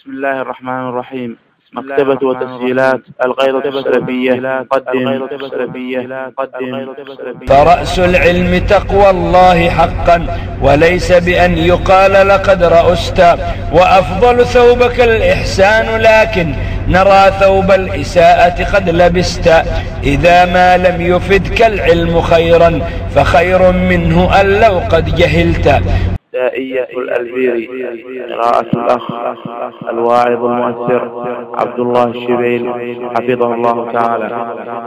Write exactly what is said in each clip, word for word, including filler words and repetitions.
بسم الله الرحمن الرحيم. مكتبة وتسجيلات الغيرة السلفية قدم. فرأس العلم تقوى الله حقا، وليس بأن يقال لقد رأست، وأفضل ثوبك الإحسان، لكن نرى ثوب الإساءة قد لبست. إذا ما لم يفدك العلم خيرا، فخير منه أن لو قد جهلت. دائية الألبيري. قراءة الأخ الواعظ المؤثر عبد الله الشبيل حفظه الله تعالى.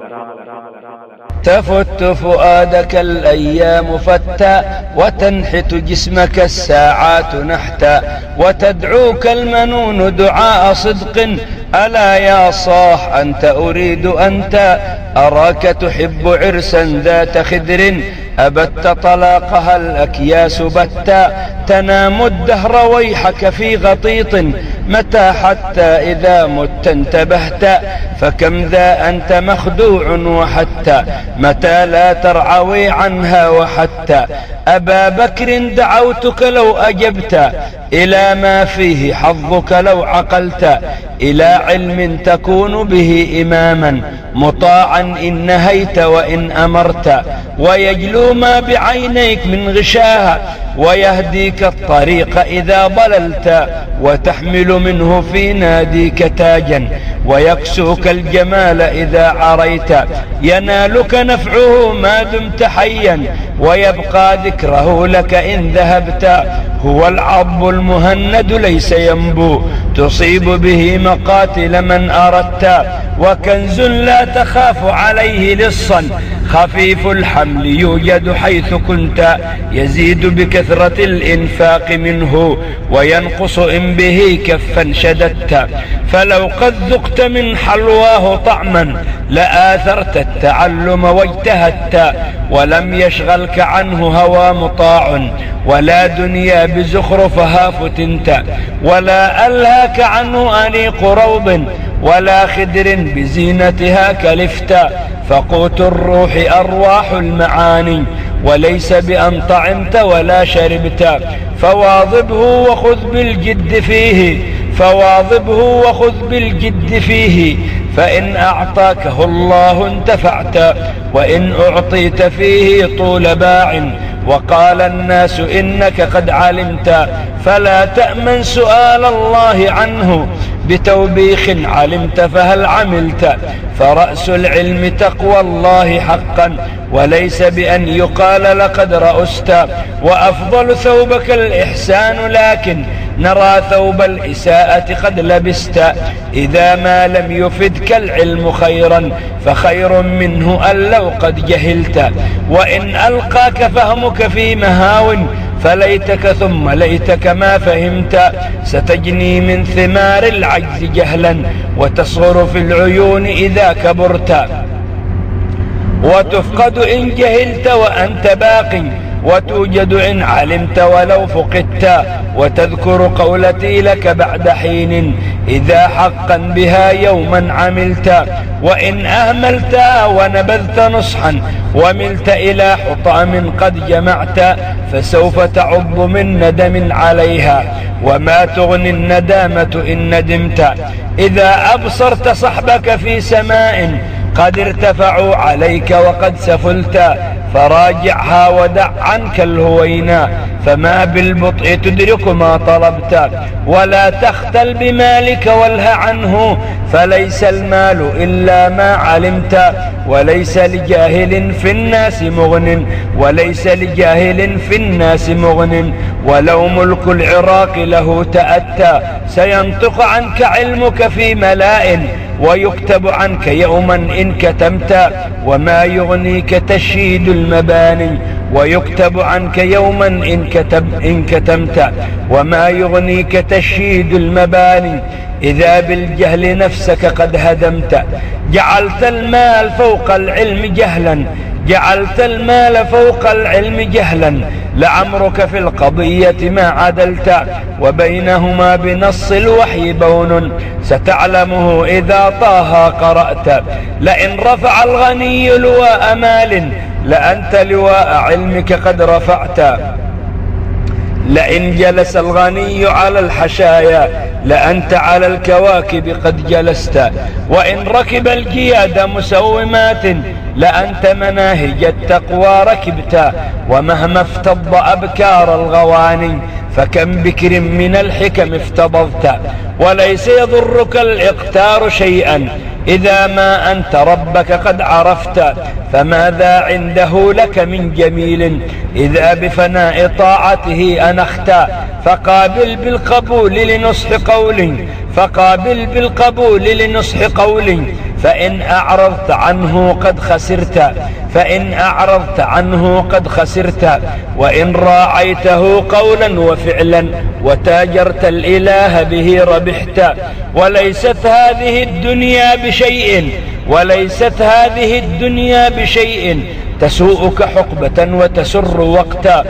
تفت فؤادك الأيام فتى، وتنحت جسمك الساعات نحتا، وتدعوك المنون دعاء صدق. ألا يا صاح أنت أريد أنت، أراك تحب عرسا ذات خدر، أبت طلاقها الأكياس بتا. تنام الدهر ويحك في غطيط، متى حتى إذا مت انتبهت. فكم ذا أنت مخدوع وحتى، متى لا ترعوي عنها وحتى. أبا بكر دعوتك لو أجبت، إلى ما فيه حظك لو عقلت. إلى علم تكون به إماما، مطاعا إن نهيت وإن أمرت. ويجلو ما بعينيك من غشاها، ويهديك الطريق إذا ضللت. وتحمل منه في ناديك تاجا، ويكسوك الجمال إذا عريت. ينالك نفعه ما دمت حيا، ويبقى ذكره لك إن ذهبت. هو العضب المهند ليس ينبو، تصيب به مقاتل من أردت. وكنز لا تخاف عليه لصا، خفيف الحمل يوجد حيث كنت. يزيد بكثرة الإنفاق منه، وينقص إن به كفا شددت. فلو قد ذقت من حلواه طعما، لآثرت التعلم واجتهدت. ولم يشغلك عنه هوى مطاع، ولا دنيا بزخرفها فتنت. ولا ألهاك عنه أنيق روض، ولا خدر بزينتها كلفت. فقوت الروح أرواح المعاني، وليس بأن طعمت ولا شربت. فواظبه وخذ بالجد فيه، فواظبه وخذ بالجد فيه. فإن أعطاكه الله انتفعت، وإن أعطيت فيه طول باع. وقال الناس إنك قد علمت، فلا تأمن سؤال الله عنه. بتوبيخ علمت فهل عملت. فرأس العلم تقوى الله حقا، وليس بأن يقال لقد رأست. وأفضل ثوبك الإحسان، لكن نرى ثوب الإساءة قد لبست. إذا ما لم يفدك العلم خيرا، فخير منه أن لو قد جهلت. وإن ألقاك فهمك في مهاو، فليتك ثم ليتك ما فهمت. ستجني من ثمار العجز جهلا، وتصغر في العيون إذا كبرت. وتفقد إن جهلت وأنت باق، وتوجد إن علمت ولو فقدت. وتذكر قولتي لك بعد حين، إذا حقا بها يوما عملت. وإن أهملت ونبذت نصحا، وملت إلى حطام قد جمعت، فسوف تعض من ندم عليها، وما تغني الندامة إن ندمت. إذا أبصرت صحبك في سماء، قد ارتفعوا عليك وقد سفلت، فراجعها ودع عنك الهوينا، فما بالبطء تدرك ما طلبت. ولا تختل بمالك والها عنه، فليس المال إلا ما علمت. وليس لجاهل في الناس مغن، وليس لجاهل في الناس مغن. ولو ملك العراق له تأتى، سينطق عنك علمك في ملاء، ويكتب عنك يوما إن كتمت. وما يغنيك تشييد المباني، ويكتب عنك يوما إن, كتب إن كتمت. وما يغنيك تشييد المباني، إذا بالجهل نفسك قد هدمت. جعلت المال فوق العلم جهلا، جعلت المال فوق العلم جهلا. لعمرك في القضية ما عدلت، وبينهما بنص الوحي بون، ستعلمه إذا طه قرأت. لئن رفع الغني لواء مال، لأنت لواء علمك قد رفعت. لئن جلس الغني على الحشايا لأنت على الكواكب قد جلست، وإن ركب الجياد مسومات لأنت مناهج التقوى ركبت، ومهما افتض أبكار الغواني فكم بكر من الحكم افتضضت، وليس يضرك الإقتار شيئا إذا ما أنت ربك قد عرفت، فماذا عنده لك من جميل إذا بفناء طاعته أنخت، فقابل بالقبول لنصح قول فقابل بالقبول لنصح قول فإن أعرضت عنه قد خسرت فإن أعرضت عنه قد خسرت، وإن راعيته قولا وفعلا وتاجرت الإله به ربحت، وليست هذه الدنيا بشيء وليست هذه الدنيا بشيء تسوءك حقبة وتسر وقتا،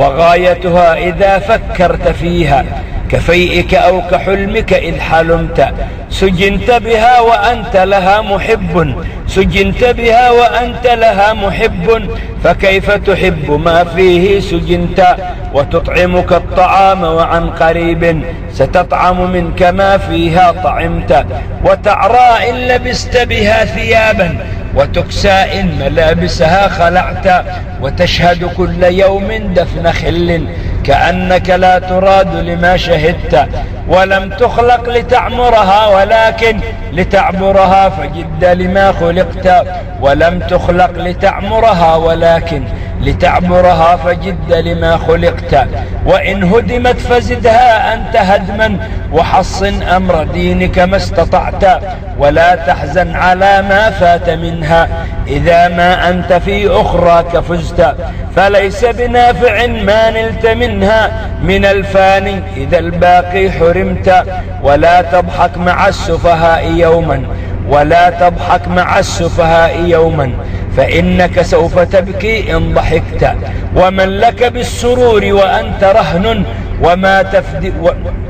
وغايتها إذا فكرت فيها كفيئك أو كحلمك إذ حلمت، سجنت بها وأنت لها محب سجنت بها وأنت لها محب، فكيف تحب ما فيه سجنت، وتطعمك الطعام وعن قريب ستطعم منك ما فيها طعمت، وتعرى إن لبست بها ثيابا وتكسى إن ملابسها خلعت، وتشهد كل يوم دفن خل كأنك لا تراد لما شهدت، ولم تخلق لتعمرها ولكن لتعبرها فجد لما خلقت، ولم تخلق لتعمرها ولكن لتعبرها فجد لما خلقت، وإن هدمت فزدها أنت هدما وحصن أمر دينك ما استطعت، ولا تحزن على ما فات منها إذا ما أنت في أخراك فزت، فليس بنافع ما نلت منها من الفاني إذا الباقي حرمت، ولا تضحك مع السفهاء يوما ولا تضحك مع السفهاء يوما فإنك سوف تبكي إن ضحكت، ومن لك بالسرور وأنت رهن وما تفدي و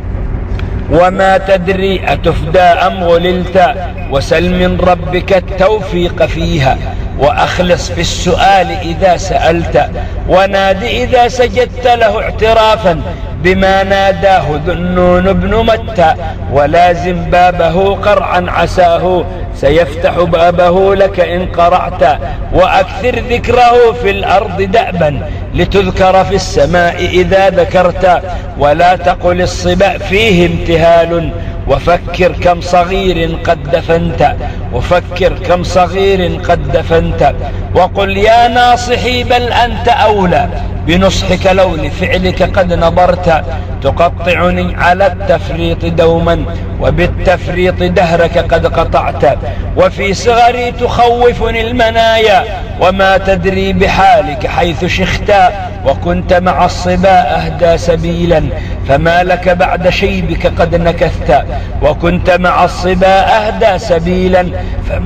وما تدري أتفدى أم غللت، وسل من ربك التوفيق فيها وأخلص في السؤال إذا سألت، وناد إذا سجدت له اعترافا بما ناداه ذنون بن متى، ولازم بابه قرعا عساه سيفتح بابه لك إن قرعت، وأكثر ذكره في الأرض دأبا لتذكر في السماء إذا ذكرت، ولا تقل الصبا فيه امتهال وفكر كم صغير قد دفنت وفكر كم صغير قد دفنت، وقل يا ناصحي بل أنت أولى بنصحك لو لفعلك قد نظرت، تقطعني على التفريط دوما وبالتفريط دهرك قد قطعت، وفي صغري تخوفني المنايا وما تدري بحالك حيث شخت، وكنت مع الصبا أهدى سبيلا فما لك بعد شيبك قد نكثت، وكنت مع الصبا أهدى سبيلا فما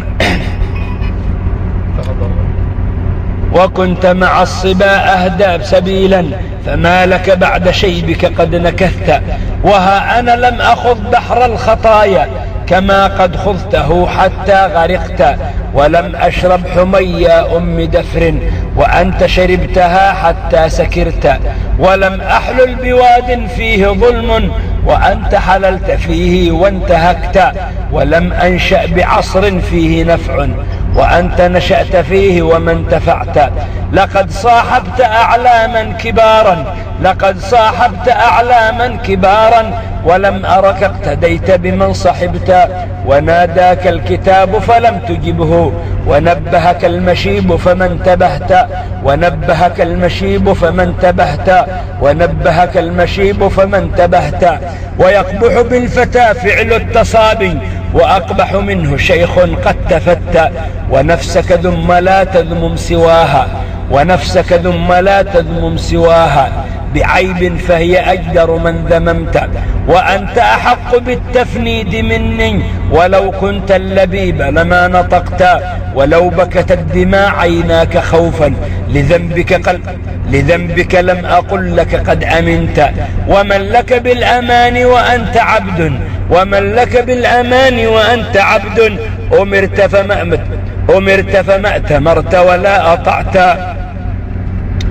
وكنت مع الصبا أهدى سبيلا فما لك بعد شيبك قد نكثت، وها أنا لم أخذ بحر الخطايا كما قد خذته حتى غرقت، ولم أشرب حميا أم دفر وأنت شربتها حتى سكرت، ولم أحلل بواد فيه ظلم وأنت حللت فيه وانتهكت، ولم أنشأ بعصر فيه نفع وأنت نشأت فيه وما انتفعت، لقد صاحبت أعلاما كبارا لقد صاحبت أعلاما كبارا ولم أرك اقتديت بمن صحبت، وناداك الكتاب فلم تجبه ونبهك المشيب فما انتبهت ونبهك المشيب فما انتبهت ونبهك المشيب فما انتبهت، ويقبح بالفتى فعل التصابي وأقبح منه شيخ قد تفتى، ونفسك ذم لا تذمم سواها ونفسك ذم لا تذمم سواها بعيب فهي أجدر من ذممت، وأنت أحق بالتفنيد مني ولو كنت اللبيب لما نطقت، ولو بكت الدماء عيناك خوفا لذنبك قلب لذنبك لم أقل لك قد أمنت، ومن لك بالأمان وأنت عبد ومن لك بالأمان وأنت عبد أمرت فما أمرت فما أتمرت ولا أطعت،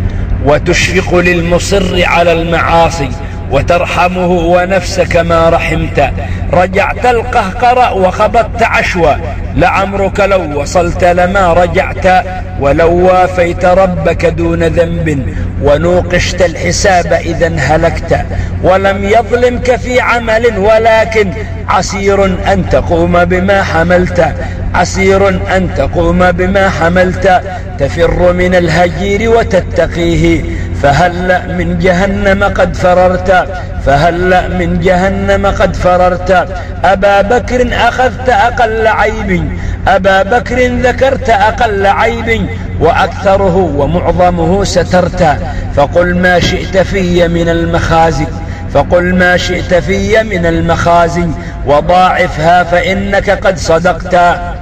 وتشفق للمصر على المعاصي وترحمه ونفسك ما رحمت. رجعت القهقر وخبطت عشوا لعمرك لو وصلت لما رجعت. ولو وافيت ربك دون ذنب ونوقشت الحساب إذا هلكت. ولم يظلمك في عمل ولكن عسير أن تقوم بما حملت. عسير أن تقوم بما حملت. تفر من الهجير وتتقيه فهلأ من جهنم قد فررت. فهلأ من جهنم قد فررت. أبا بكر أخذت أقل عيب. أبا بكر ذكرت أقل عيب وأكثره ومعظمه سترت. فقل ما شئت في من المخازي فقل ما شئت في من المخازي وضاعفها فإنك قد صدقت.